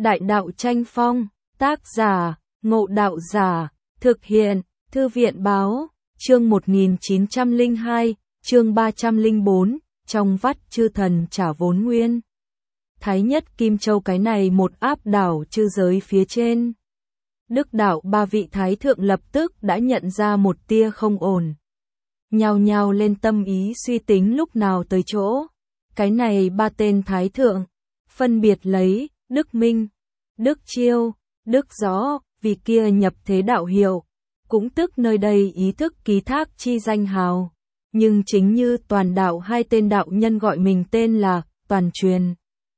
Đại đạo tranh phong, tác giả, Ngộ Đạo Giả, thực hiện, Thư viện báo, chương 1902, chương 304, trong vắt chư thần trả vốn nguyên. Thái nhất Kim Châu cái này một áp đảo chư giới phía trên. Đức đạo ba vị thái thượng lập tức đã nhận ra một tia không ổn. Nhao nhao lên tâm ý suy tính lúc nào tới chỗ. Cái này ba tên thái thượng, phân biệt lấy Đức Minh, Đức Chiêu, Đức Gió, vì kia nhập thế đạo hiệu, cũng tức nơi đây ý thức ký thác chi danh hào. Nhưng chính như toàn đạo hai tên đạo nhân gọi mình tên là Toàn Truyền,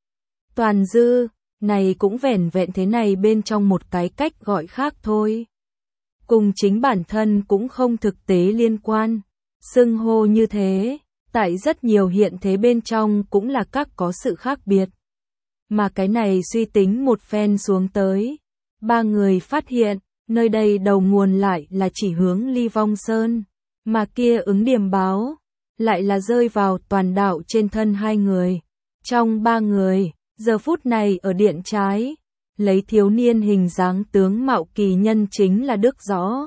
Toàn Dư, này cũng vẻn vẹn thế này bên trong một cái cách gọi khác thôi. Cùng chính bản thân cũng không thực tế liên quan, xưng hô như thế, tại rất nhiều hiện thế bên trong cũng là các có sự khác biệt. Mà cái này suy tính một phen xuống tới, ba người phát hiện, nơi đây đầu nguồn lại là chỉ hướng Ly Vong Sơn, mà kia ứng điểm báo, lại là rơi vào toàn đạo trên thân hai người. Trong ba người, giờ phút này ở điện trái, lấy thiếu niên hình dáng tướng mạo kỳ nhân chính là Đức Gió.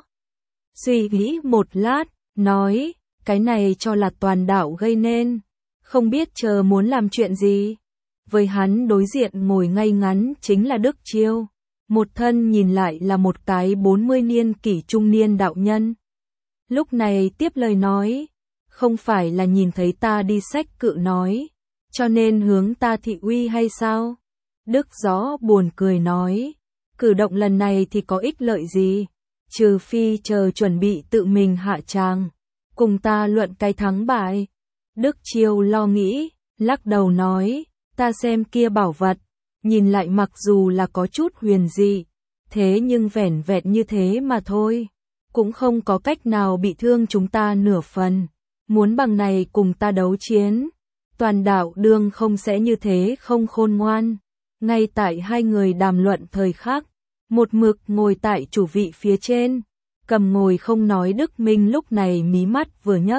Suy nghĩ một lát, nói, cái này cho là toàn đạo gây nên, không biết chờ muốn làm chuyện gì. Với hắn đối diện ngồi ngay ngắn chính là Đức Chiêu, một thân nhìn lại là một cái 40 niên kỷ trung niên đạo nhân. Lúc này tiếp lời nói, không phải là nhìn thấy ta đi sách cự nói, cho nên hướng ta thị uy hay sao? Đức Gió buồn cười nói, cử động lần này thì có ích lợi gì, trừ phi chờ chuẩn bị tự mình hạ tràng, cùng ta luận cái thắng bại. Đức Chiêu lo nghĩ, lắc đầu nói, ta xem kia bảo vật, nhìn lại mặc dù là có chút huyền dị, thế nhưng vẻn vẹn như thế mà thôi, cũng không có cách nào bị thương chúng ta nửa phần, muốn bằng này cùng ta đấu chiến. Toàn đạo đương không sẽ như thế không khôn ngoan. Ngay tại hai người đàm luận thời khắc, một mực ngồi tại chủ vị phía trên, cầm ngồi không nói Đức Minh lúc này mí mắt vừa nhấc,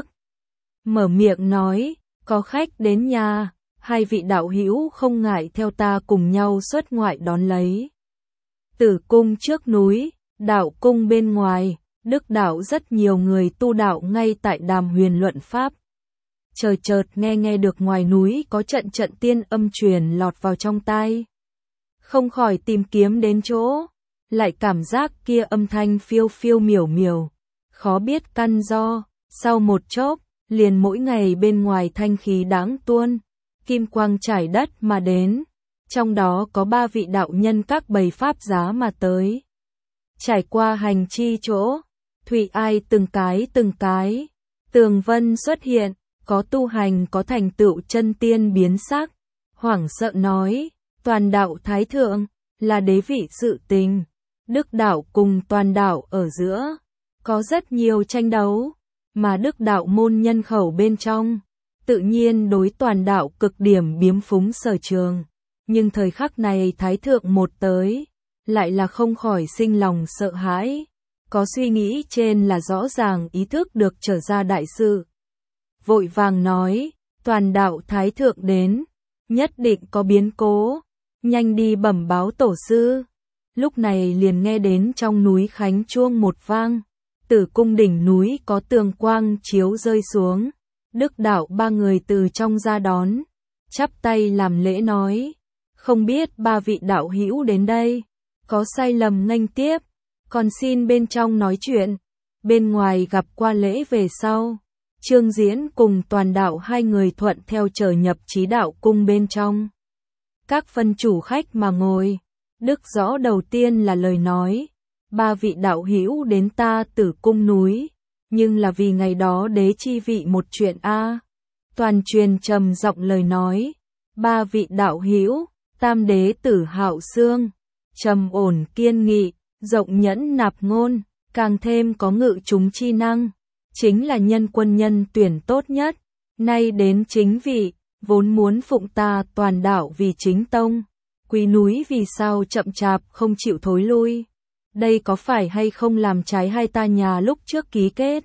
mở miệng nói, có khách đến nhà, hai vị đạo hữu không ngại theo ta cùng nhau xuất ngoại đón lấy. Tử cung trước núi, đạo cung bên ngoài, Đức đạo rất nhiều người tu đạo ngay tại đàm huyền luận pháp. Chợt nghe được ngoài núi có trận tiên âm truyền lọt vào trong tai. Không khỏi tìm kiếm đến chỗ, lại cảm giác kia âm thanh phiêu phiêu miểu miểu, khó biết căn do, sau một chốc, liền mỗi ngày bên ngoài thanh khí đáng tuôn, kim quang trải đất mà đến, trong đó có ba vị đạo nhân các bầy pháp giá mà tới. Trải qua hành chi chỗ, thủy ai từng cái, tường vân xuất hiện, có tu hành có thành tựu chân tiên biến sắc, hoảng sợ nói, toàn đạo thái thượng, là đế vị sự tình, Đức đạo cùng toàn đạo ở giữa, có rất nhiều tranh đấu, mà Đức đạo môn nhân khẩu bên trong, tự nhiên đối toàn đạo cực điểm biếm phúng sở trường, nhưng thời khắc này thái thượng một tới, lại là không khỏi sinh lòng sợ hãi, có suy nghĩ trên là rõ ràng ý thức được trở ra đại sự. Vội vàng nói, toàn đạo thái thượng đến, nhất định có biến cố, nhanh đi bẩm báo tổ sư. Lúc này liền nghe đến trong núi Khánh chuông một vang, Tử cung đỉnh núi có tường quang chiếu rơi xuống, Đức đạo ba người từ trong ra đón, chắp tay làm lễ nói, không biết ba vị đạo hữu đến đây, có sai lầm nghênh tiếp, còn xin bên trong nói chuyện, bên ngoài gặp qua lễ về sau. Trương Diễn cùng toàn đạo hai người thuận theo trở nhập trí đạo cung bên trong. Các phân chủ khách mà ngồi, Đức Gió đầu tiên là lời nói, ba vị đạo hữu đến ta Tử cung núi, nhưng là vì ngày đó đế chi vị một chuyện a. Toàn Truyền trầm giọng lời nói, ba vị đạo hữu, tam đế Tử Hạo Xương, trầm ổn kiên nghị, rộng nhẫn nạp ngôn, càng thêm có ngự chúng chi năng. Chính là nhân quân nhân tuyển tốt nhất, nay đến chính vị, vốn muốn phụng ta toàn đạo vì chính tông, quý núi vì sao chậm chạp không chịu thối lui, đây có phải hay không làm trái hai ta nhà lúc trước ký kết.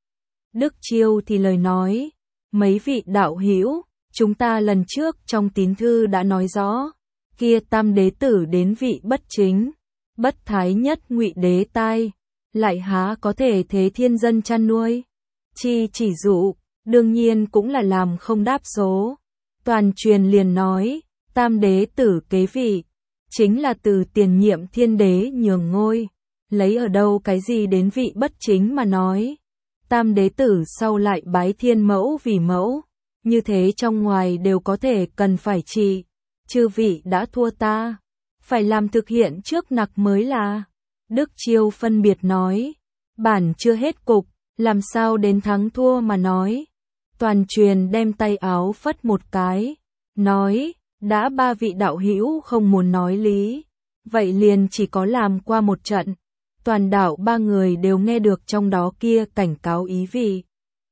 Đức Chiêu thì lời nói, mấy vị đạo hữu, chúng ta lần trước trong tín thư đã nói rõ, kia tam đế tử đến vị bất chính, bất thái nhất Ngụy đế tai, lại há có thể thế thiên dân chăn nuôi. Chỉ dụ, đương nhiên cũng là làm không đáp số. Toàn truyền liền nói, tam đế tử kế vị, chính là từ tiền nhiệm thiên đế nhường ngôi, lấy ở đâu cái gì đến vị bất chính mà nói. Tam đế tử sau lại bái thiên mẫu vì mẫu, như thế trong ngoài đều có thể cần phải trị, chư vị đã thua ta, phải làm thực hiện trước nặc mới là. Đức Chiêu phân biệt nói, bản chưa hết cục, làm sao đến thắng thua mà nói. Toàn truyền đem tay áo phất một cái, nói, đã ba vị đạo hữu không muốn nói lý, vậy liền chỉ có làm qua một trận. Toàn đạo ba người đều nghe được trong đó kia cảnh cáo ý vị.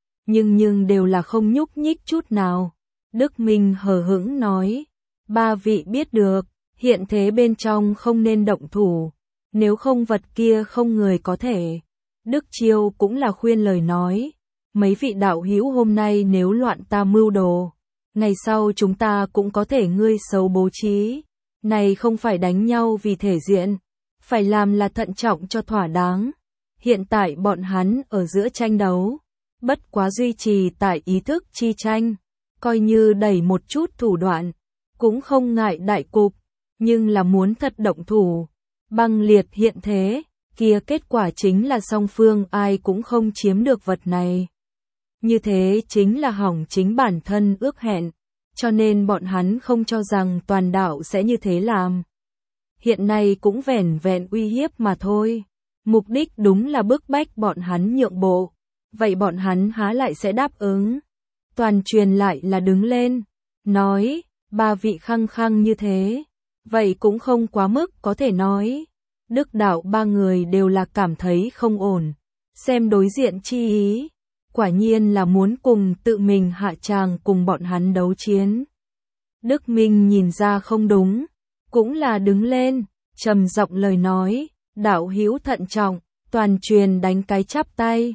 Nhưng đều là không nhúc nhích chút nào. Đức Minh hờ hững nói, ba vị biết được, hiện thế bên trong không nên động thủ, nếu không vật kia không người có thể. Đức Chiêu cũng là khuyên lời nói, mấy vị đạo hữu hôm nay nếu loạn ta mưu đồ, ngày sau chúng ta cũng có thể ngươi xấu bố trí, này không phải đánh nhau vì thể diện, phải làm là thận trọng cho thỏa đáng. Hiện tại bọn hắn ở giữa tranh đấu, bất quá duy trì tại ý thức chi tranh, coi như đẩy một chút thủ đoạn, cũng không ngại đại cục, nhưng là muốn thật động thủ, băng liệt hiện thế, kia kết quả chính là song phương ai cũng không chiếm được vật này. Như thế chính là hỏng chính bản thân ước hẹn, cho nên bọn hắn không cho rằng toàn đạo sẽ như thế làm. Hiện nay cũng vẻn vẹn uy hiếp mà thôi, mục đích đúng là bức bách bọn hắn nhượng bộ, vậy bọn hắn há lại sẽ đáp ứng. Toàn truyền lại là đứng lên, nói, ba vị khăng khăng như thế, vậy cũng không quá mức có thể nói. Đức đạo ba người đều là cảm thấy không ổn, xem đối diện chi ý, quả nhiên là muốn cùng tự mình hạ tràng cùng bọn hắn đấu chiến. Đức Minh nhìn ra không đúng, cũng là đứng lên, trầm giọng lời nói, đạo hữu thận trọng. Toàn truyền đánh cái chắp tay,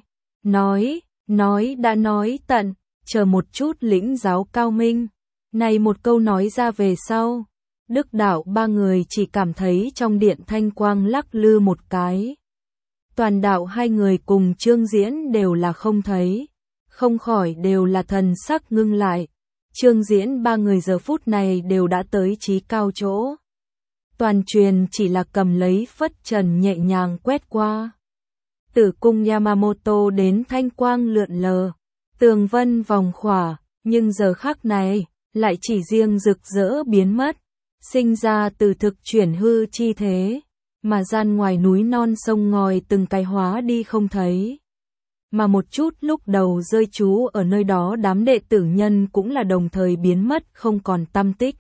nói đã nói tận, chờ một chút lĩnh giáo cao minh. Này một câu nói ra về sau, Đức đạo ba người chỉ cảm thấy trong điện thanh quang lắc lư một cái. Toàn đạo hai người cùng Trương Diễn đều là không thấy, không khỏi đều là thần sắc ngưng lại. Trương Diễn ba người giờ phút này đều đã tới chí cao chỗ. Toàn truyền chỉ là cầm lấy phất trần nhẹ nhàng quét qua. Tử cung Yamamoto đến thanh quang lượn lờ, tường vân vòng khỏa, nhưng giờ khắc này, lại chỉ riêng rực rỡ biến mất, sinh ra từ thực chuyển hư chi thế, mà gian ngoài núi non sông ngòi từng cái hóa đi không thấy. Mà một chút lúc đầu rơi trú ở nơi đó đám đệ tử nhân cũng là đồng thời biến mất không còn tăm tích.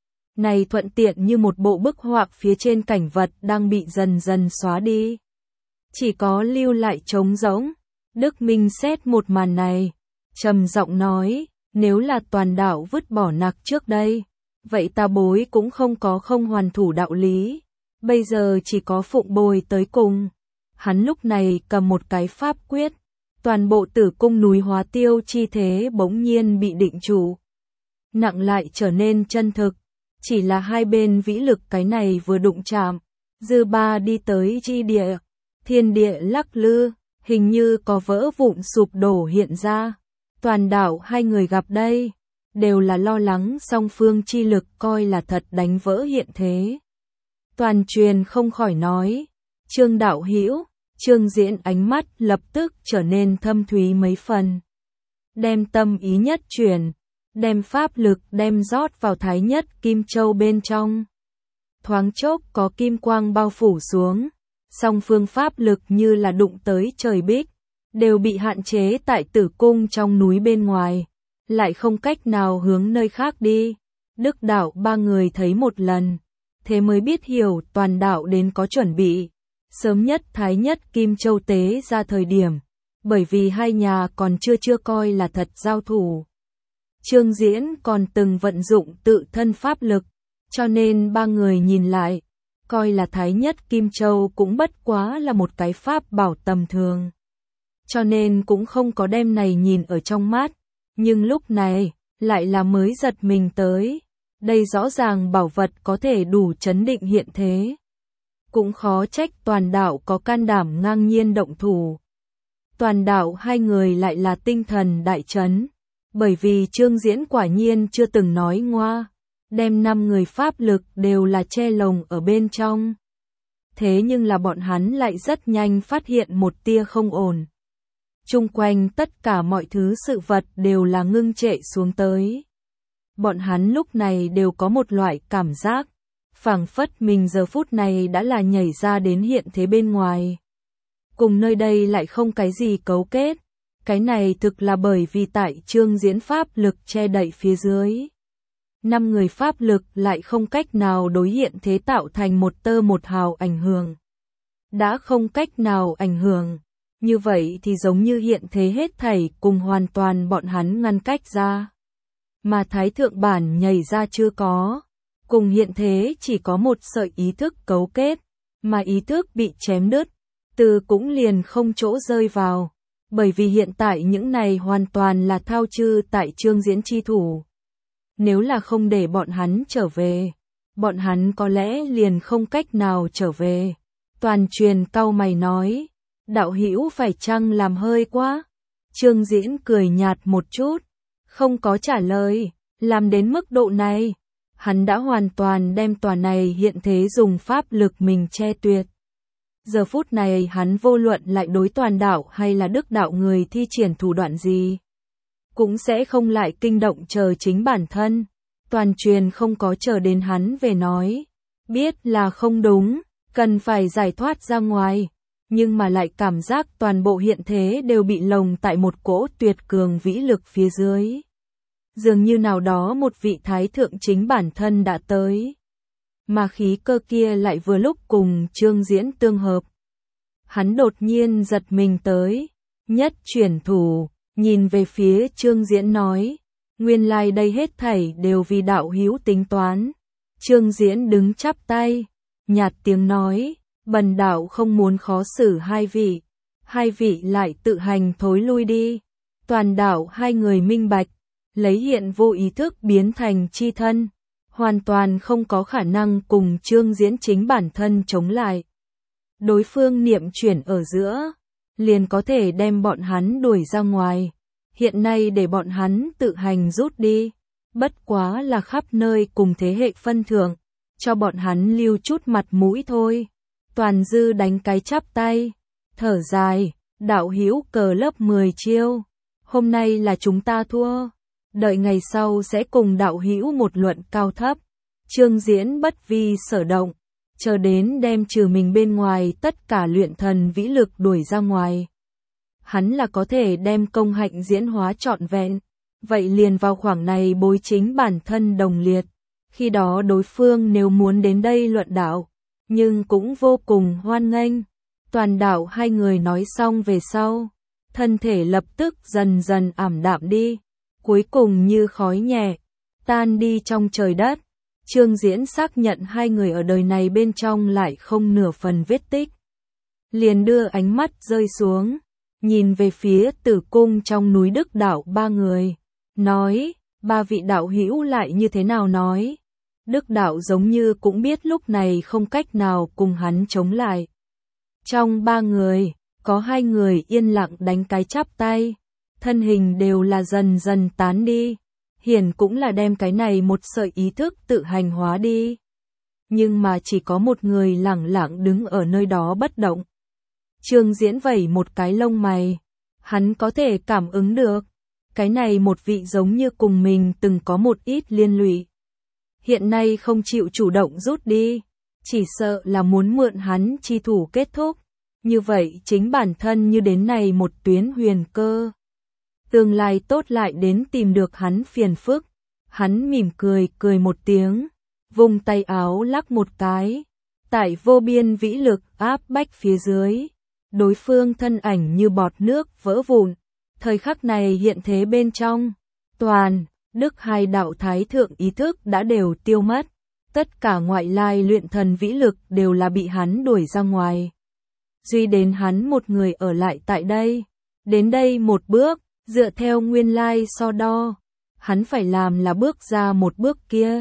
Này thuận tiện như một bộ bức họa phía trên cảnh vật đang bị dần dần xóa đi. Chỉ có lưu lại trống rỗng. Đức Minh xét một màn này, trầm giọng nói, nếu là toàn đạo vứt bỏ nặc trước đây, vậy ta bối cũng không có không hoàn thủ đạo lý, bây giờ chỉ có phụng bồi tới cùng. Hắn lúc này cầm một cái pháp quyết, toàn bộ tử cung núi hóa tiêu chi thế bỗng nhiên bị định trụ. Nặng lại trở nên chân thực, chỉ là hai bên vĩ lực cái này vừa đụng chạm, dư ba đi tới chi địa, thiên địa lắc lư, hình như có vỡ vụn sụp đổ hiện ra. Toàn đạo hai người gặp đây, đều là lo lắng song phương chi lực coi là thật đánh vỡ hiện thế. Toàn truyền không khỏi nói, Trương đạo hữu, Trương Diễn ánh mắt lập tức trở nên thâm thúy mấy phần. Đem tâm ý nhất chuyển, đem pháp lực đem rót vào thái nhất kim châu bên trong. Thoáng chốc có kim quang bao phủ xuống, song phương pháp lực như là đụng tới trời bích, đều bị hạn chế tại tử cung trong núi bên ngoài, lại không cách nào hướng nơi khác đi. Đức đạo ba người thấy một lần, thế mới biết hiểu toàn đạo đến có chuẩn bị. Sớm nhất thái nhất kim châu tế ra thời điểm, bởi vì hai nhà còn chưa coi là thật giao thủ. Trương Diễn còn từng vận dụng tự thân pháp lực, cho nên ba người nhìn lại, coi là thái nhất kim châu cũng bất quá là một cái pháp bảo tầm thường. Cho nên cũng không có đem này nhìn ở trong mắt, nhưng lúc này, lại là mới giật mình tới. Đây rõ ràng bảo vật có thể đủ chấn định hiện thế. Cũng khó trách Toàn đạo có can đảm ngang nhiên động thủ. Toàn đạo hai người lại là tinh thần đại chấn. Bởi vì Trương Diễn quả nhiên chưa từng nói ngoa. Đem 5 người pháp lực đều là che lồng ở bên trong. Thế nhưng là bọn hắn lại rất nhanh phát hiện một tia không ổn. Chung quanh tất cả mọi thứ sự vật đều là ngưng trệ xuống tới. Bọn hắn lúc này đều có một loại cảm giác, phảng phất mình giờ phút này đã là nhảy ra đến hiện thế bên ngoài. Cùng nơi đây lại không cái gì cấu kết, cái này thực là bởi vì tại Trương Diễn pháp lực che đậy phía dưới. 5 người pháp lực lại không cách nào đối hiện thế tạo thành một tơ một hào ảnh hưởng. Đã không cách nào ảnh hưởng, như vậy thì giống như hiện thế hết thảy cùng hoàn toàn bọn hắn ngăn cách ra. Mà Thái Thượng Bản nhảy ra chưa có, cùng hiện thế chỉ có một sợi ý thức cấu kết, mà ý thức bị chém đứt, từ cũng liền không chỗ rơi vào, bởi vì hiện tại những này hoàn toàn là thao chư tại Trương Diễn chi thủ. Nếu là không để bọn hắn trở về, bọn hắn có lẽ liền không cách nào trở về. Toàn Truyền cau mày nói, đạo hữu phải chăng làm hơi quá? Trương Diễn cười nhạt một chút, không có trả lời, làm đến mức độ này. Hắn đã hoàn toàn đem tòa này hiện thế dùng pháp lực mình che tuyệt. Giờ phút này hắn vô luận lại đối Toàn đạo hay là Đức đạo người thi triển thủ đoạn gì, cũng sẽ không lại kinh động chờ chính bản thân. Toàn Truyền không có chờ đến hắn về nói, biết là không đúng, cần phải giải thoát ra ngoài, nhưng mà lại cảm giác toàn bộ hiện thế đều bị lồng tại một cỗ tuyệt cường vĩ lực phía dưới. Dường như nào đó một vị thái thượng chính bản thân đã tới, mà khí cơ kia lại vừa lúc cùng Trương Diễn tương hợp. Hắn đột nhiên giật mình tới, nhất chuyển thủ, nhìn về phía Trương Diễn nói, nguyên lai đây hết thảy đều vì đạo hữu tính toán. Trương Diễn đứng chắp tay, nhạt tiếng nói, bần đạo không muốn khó xử hai vị lại tự hành thối lui đi. Toàn đạo hai người minh bạch, lấy hiện vô ý thức biến thành chi thân, hoàn toàn không có khả năng cùng Trương Diễn chính bản thân chống lại. Đối phương niệm chuyển ở giữa, liền có thể đem bọn hắn đuổi ra ngoài. Hiện nay để bọn hắn tự hành rút đi, bất quá là khắp nơi cùng thế hệ phân thưởng, cho bọn hắn lưu chút mặt mũi thôi. Toàn Dư đánh cái chắp tay, thở dài, đạo hữu cờ lớp 10 chiêu, hôm nay là chúng ta thua, đợi ngày sau sẽ cùng đạo hữu một luận cao thấp. Trương Diễn bất vi sở động, chờ đến đem trừ mình bên ngoài tất cả luyện thần vĩ lực đuổi ra ngoài. Hắn là có thể đem công hạnh diễn hóa trọn vẹn, vậy liền vào khoảng này bối chính bản thân đồng liệt. Khi đó đối phương nếu muốn đến đây luận đạo, nhưng cũng vô cùng hoan nghênh. Toàn đạo hai người nói xong về sau, thân thể lập tức dần dần ảm đạm đi, cuối cùng như khói nhẹ, tan đi trong trời đất. Trương Diễn xác nhận hai người ở đời này bên trong lại không nửa phần vết tích. Liền đưa ánh mắt rơi xuống, nhìn về phía Tử cung trong núi Đức đạo ba người, nói, ba vị đạo hữu lại như thế nào nói. Đức đạo giống như cũng biết lúc này không cách nào cùng hắn chống lại. Trong ba người, có hai người yên lặng đánh cái chắp tay, thân hình đều là dần dần tán đi, hiển cũng là đem cái này một sợi ý thức tự hành hóa đi. Nhưng mà chỉ có một người lẳng lặng đứng ở nơi đó bất động. Trương Diễn vẩy một cái lông mày, hắn có thể cảm ứng được, cái này một vị giống như cùng mình từng có một ít liên lụy. Hiện nay không chịu chủ động rút đi, chỉ sợ là muốn mượn hắn chi thủ kết thúc, như vậy chính bản thân như đến này một tuyến huyền cơ. Tương lai tốt lại đến tìm được hắn phiền phức, hắn mỉm cười cười một tiếng, vung tay áo lắc một cái, tại vô biên vĩ lực áp bách phía dưới, đối phương thân ảnh như bọt nước vỡ vụn. Thời khắc này hiện thế bên trong, Toàn, Đức hai đạo thái thượng ý thức đã đều tiêu mất, tất cả ngoại lai luyện thần vĩ lực đều là bị hắn đuổi ra ngoài. Duy đến hắn một người ở lại tại đây, đến đây một bước, dựa theo nguyên lai so đo, hắn phải làm là bước ra một bước kia,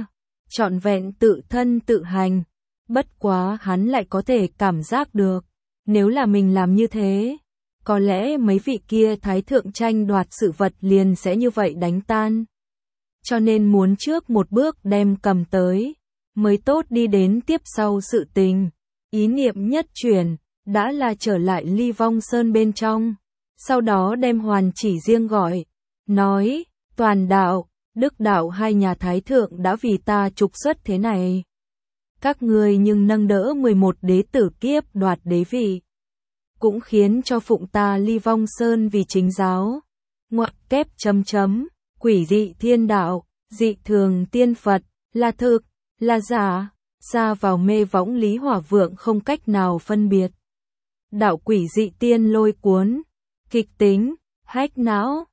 trọn vẹn tự thân tự hành. Bất quá hắn lại có thể cảm giác được, nếu là mình làm như thế, có lẽ mấy vị kia thái thượng tranh đoạt sự vật liền sẽ như vậy đánh tan. Cho nên muốn trước một bước đem cầm tới, mới tốt đi đến tiếp sau sự tình. Ý niệm nhất chuyển, đã là trở lại Ly Vong Sơn bên trong, sau đó đem Hoàn Chỉ riêng gọi, nói, Toàn đạo, Đức đạo hai nhà thái thượng đã vì ta trục xuất thế này. Các ngươi nhưng nâng đỡ 11 đế tử kiếp đoạt đế vị, cũng khiến cho phụng ta Ly Vong Sơn vì chính giáo. Ngoặc kép chấm chấm, quỷ dị thiên đạo, dị thường tiên Phật, là thực, là giả, xa vào mê võng Lý Hỏa Vượng không cách nào phân biệt. Đạo quỷ dị tiên lôi cuốn, kịch tính, hách não,